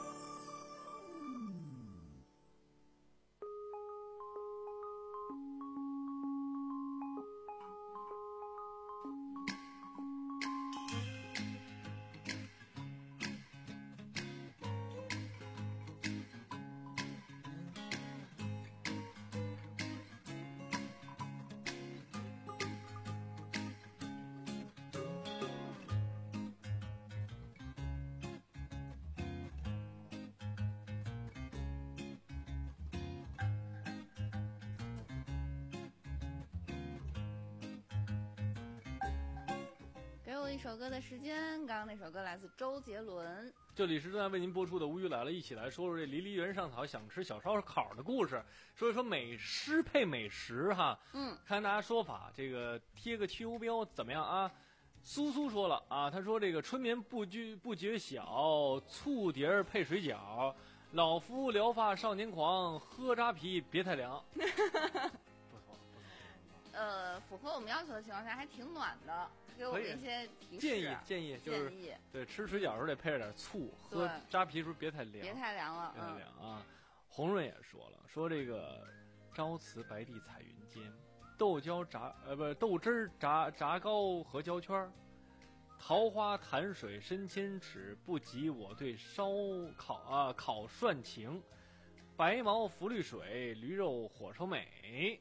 给我一首歌的时间，刚刚那首歌来自周杰伦。 这里是正在为您播出的《无语来了》，一起来说说这离离原上草想吃小烧烤的故事，说一说美诗配美食哈。 嗯， 看大家说法，这个贴个气游标怎么样啊？苏苏说了啊，他说这个春眠不觉不觉晓，醋碟儿配水饺，老夫聊发少年狂，喝扎啤别太凉。不错， 呃，符合我们要求的情况下，还挺暖的，给我们一些提示。 建议建议就是建议对，吃水饺的时候得配着点醋，喝对扎啤的时候别太凉， 别太凉了， 别太凉啊。红润也说了，说这个朝辞白帝彩云间，豆椒炸呃不豆汁儿炸炸糕和焦圈儿，桃花潭水深千尺，不及我对烧烤啊烤涮情，白毛浮绿水，驴肉火烧美。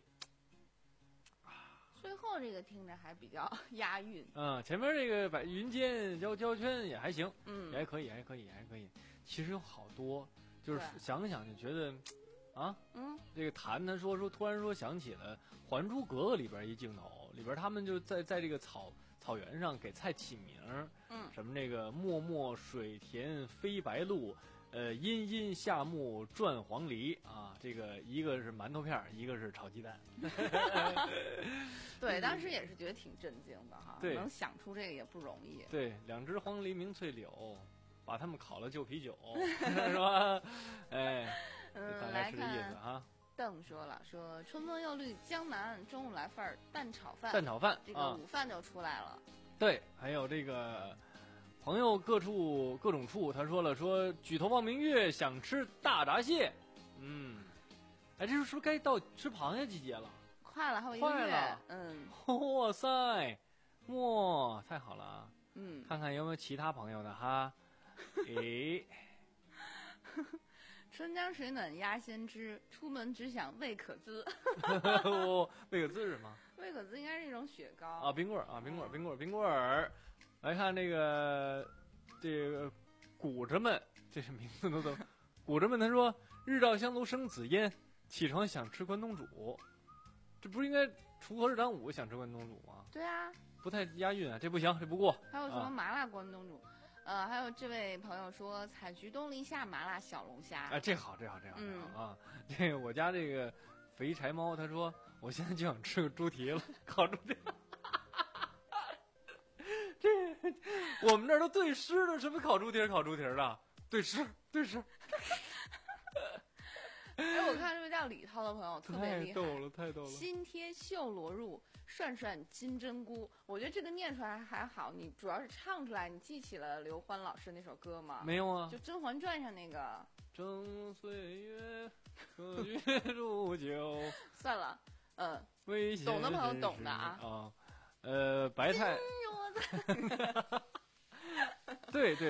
最后这个听着还比较押韵。 嗯，前面这个白云间焦焦圈也还行， 嗯， 也还可以，还可以，还可以。其实有好多，就是对想想就觉得，啊， 嗯， 这个谭他说说突然说想起了《还珠格格》里边一镜头，里边他们就在在这个草草原上给菜起名， 嗯， 什么这个漠漠水田飞白鹭，呃，阴阴夏木转黄鹂啊，这个一个是馒头片，一个是炒鸡蛋。 对，当时也是觉得挺震惊的哈， 对， 能想出这个也不容易。 对，两只黄鹂鸣翠柳，把它们烤了就啤酒，是吧？哎， 嗯， 大概是这意思哈。 邓说了，说春风又绿江南，中午来份儿蛋炒饭。 蛋炒饭， 这个午饭就出来了。啊、 对，还有这个朋友各处各种处，他说了，说举头望明月，想吃大闸蟹。嗯，哎，这是不是该到吃螃蟹季节了？ 快了，还有一个月。 快了， 嗯。 哇塞，哇，太好了啊！ 嗯， 看看有没有其他朋友的哈。诶。 春江水暖鸭先知，出门只想味可滋。 味可滋是什么？ 味可滋应该是一种雪糕啊，冰棍儿啊，冰棍儿，冰棍儿，冰棍儿。来看这个这个古着们，这是名字都都。古着们他说：“日照香炉生紫烟，起床想吃关东煮。”这不是应该锄禾日当午想吃关东煮吗？ 对啊， 不太押韵啊，这不行，这不过。 还有什么麻辣关东煮？啊呃，还有这位朋友说采菊东篱下麻辣小龙虾。 哎，这好，这好，这好， 嗯这好啊！这个我家这个肥柴猫，他说我现在就想吃个猪蹄了，烤猪蹄。这我们这儿都对诗的，什么烤猪蹄烤猪蹄的，对诗对诗。 哎，我看这位叫李涛的朋友特别厉害， 太逗了，太逗了！ 心贴绣罗入，涮涮金针菇。我觉得这个念出来还好，你主要是唱出来，你记起了刘欢老师那首歌吗？ 没有啊， 就《甄嬛传》上那个。 正岁月，可月如酒。 算了，嗯， 危懂的朋友懂的啊。 啊，呃，白菜。对对对，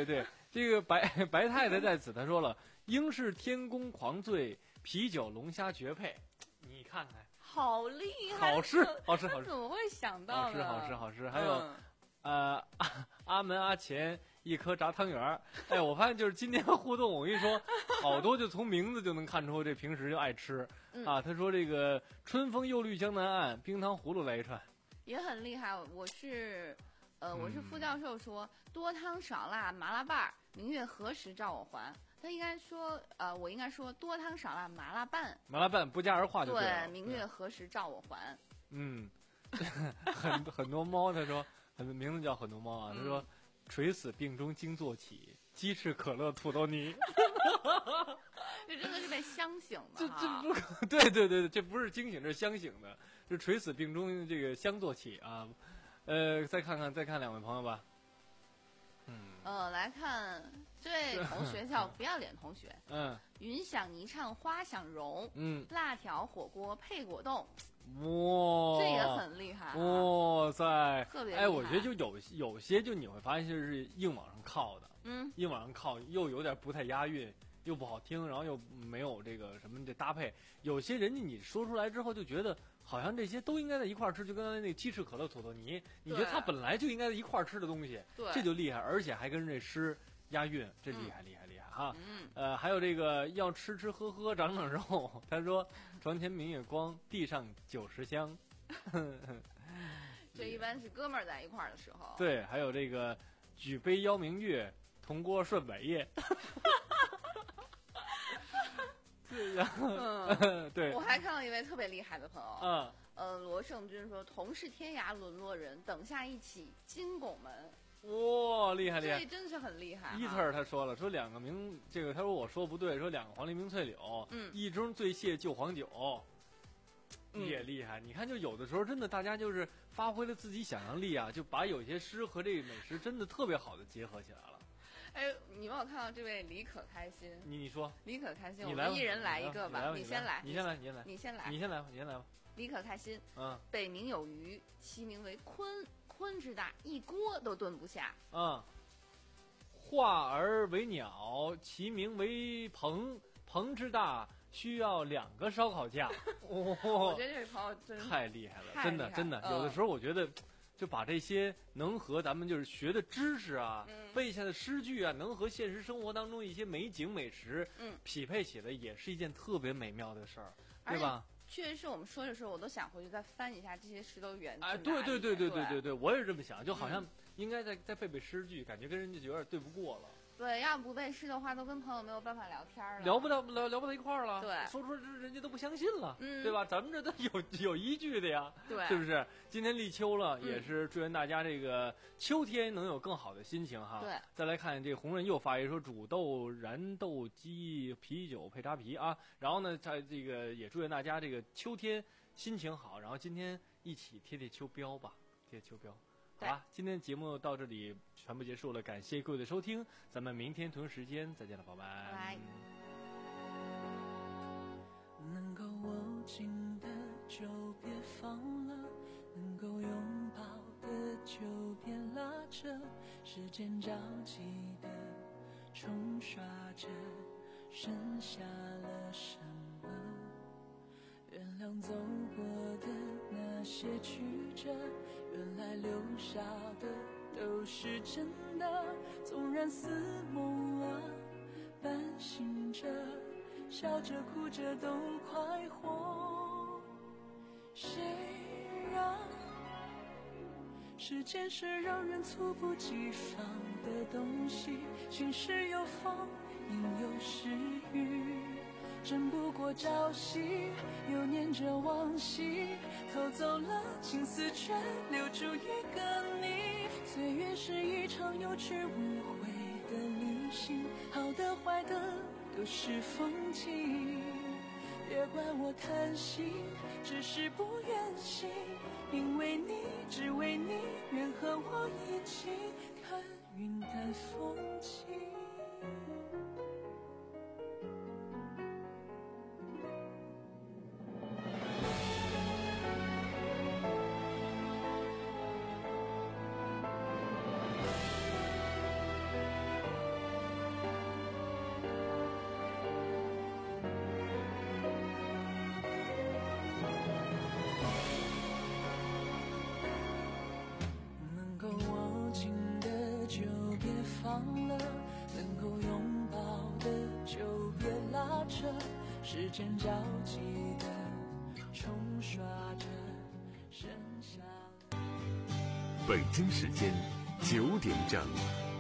这个白白太太在此他说了，应是天公狂醉，啤酒龙虾绝配。你看看， 好厉害， 好吃好吃好吃， 怎么会想到好吃呢？ 好吃好吃。还有、 嗯、 呃阿阿门阿钱一颗炸汤圆儿。哎，我发现就是今天互动，我跟你说，好多就从名字就能看出这平时就爱吃、 嗯、 啊。他说这个春风又绿江南岸，冰糖葫芦来一串， 也很厉害。我是呃我是副教授说、嗯、多汤少辣麻辣拌儿，明月何时照我还。他应该说，呃，我应该说多汤少辣麻辣拌， 麻辣拌不加儿化就对了。 对，明月何时照我还？ 嗯，很很多猫，他说，很多名字叫很多猫啊。他说，垂死病中惊坐起，鸡翅可乐土豆泥。 这真的是被香醒的。 这这不，对对对对，这不是惊醒，这是香醒的，这垂死病中这个香坐起啊。呃，再看看，再看两位朋友吧。嗯， 呃，来看这位同学叫不要脸同学， 嗯， 云想一唱花想容， 嗯， 辣条火锅配果冻， 哇， 这也很厉害、啊， 哇塞， 特别厉害。 哎，我觉得就有有些就你会发现就是硬往上靠的， 嗯， 硬往上靠又有点不太押韵，又不好听，然后又没有这个什么这搭配，有些人家你说出来之后就觉得。好像这些都应该在一块儿吃，就刚才那个鸡翅可乐土豆泥，你觉得它本来就应该在一块儿吃的东西，这就厉害，而且还跟这诗押韵，这厉害、嗯、厉害厉害哈。 嗯， 呃，还有这个要吃吃喝喝长长肉，他说床前明月光，地上酒食香。 这一般是哥们儿在一块儿的时候。 对，还有这个举杯邀明月，铜锅涮百叶。对呀， 嗯， 对。 我还看到一位特别厉害的朋友， 嗯， 呃，罗胜军说：“同是天涯沦落人，等下一起金拱门。” 哇，厉害厉害！ 这真是很厉害。 伊特尔他说了，说两个名，这个他说我说不对，说两个黄鹂鸣翠柳， 嗯， 一盅醉蟹就黄酒， 嗯、 也厉害。你看，就有的时候真的大家就是发挥了自己想象力啊，就把有些诗和这个美食真的特别好的结合起来了。 哎，你有没有看到这位李可开心？ 你你说， 李可开心， 我们一人来一个吧。 你, 你先来， 你先来，你先来， 你先来， 你先来吧，你先来吧。 李可开心， 嗯， 北冥有鱼，其名为鲲，鲲之大，一锅都炖不下。 嗯，化而为鸟，其名为鹏，鹏之大，需要两个烧烤架。 哦、我觉得这位朋友真是太厉害了， 害真的真的， 嗯、 有的时候我觉得。就把这些能和咱们就是学的知识啊、 嗯、 背下的诗句啊，能和现实生活当中一些美景美食， 嗯， 匹配起来，也是一件特别美妙的事儿，对吧？ 确实是我们说的时候，我都想回去再翻一下这些诗都源自哪里。 哎，对对对对对对对，我也是这么想，就好像嗯应该再再背背诗句，感觉跟人家有点对不过了。 对，要不背诗的话，都跟朋友没有办法聊天了， 聊不到聊聊不到一块儿了。 对， 说出人家都不相信了， 嗯， 对吧？咱们这都有有依据的呀， 对， 是不是？今天立秋了， 嗯、 也是祝愿大家这个秋天能有更好的心情哈。 对， 再来看这个红润又发一说煮豆燃豆鸡啤酒配扎啤啊，然后呢，在这个也祝愿大家这个秋天心情好，然后今天一起贴贴秋膘吧，贴贴秋膘。好吧，今天的节目到这里全部结束了，感谢各位的收听，咱们明天同一时间再见了，宝贝。 拜拜。 能够握紧的就别放了，能够拥抱的就别拉着，时间着急的冲刷着，剩下了什么？原谅走过的那些曲折，原来留下的都是真的，纵然似梦啊半醒着，笑着哭着都快活。谁让时间是让人猝不及防的东西，晴时有风，阴有时雨，争不过朝夕，又念着往昔，偷走了青丝，却留住一个你。岁月是一场有去无回的旅行，好的坏的都是风景。别怪我贪心，只是不愿醒，因为你，只为你，愿和我一起看云淡风轻。 放了，能够拥抱的就别拉扯，时间交替的冲刷着剩下。 北京时间九点整。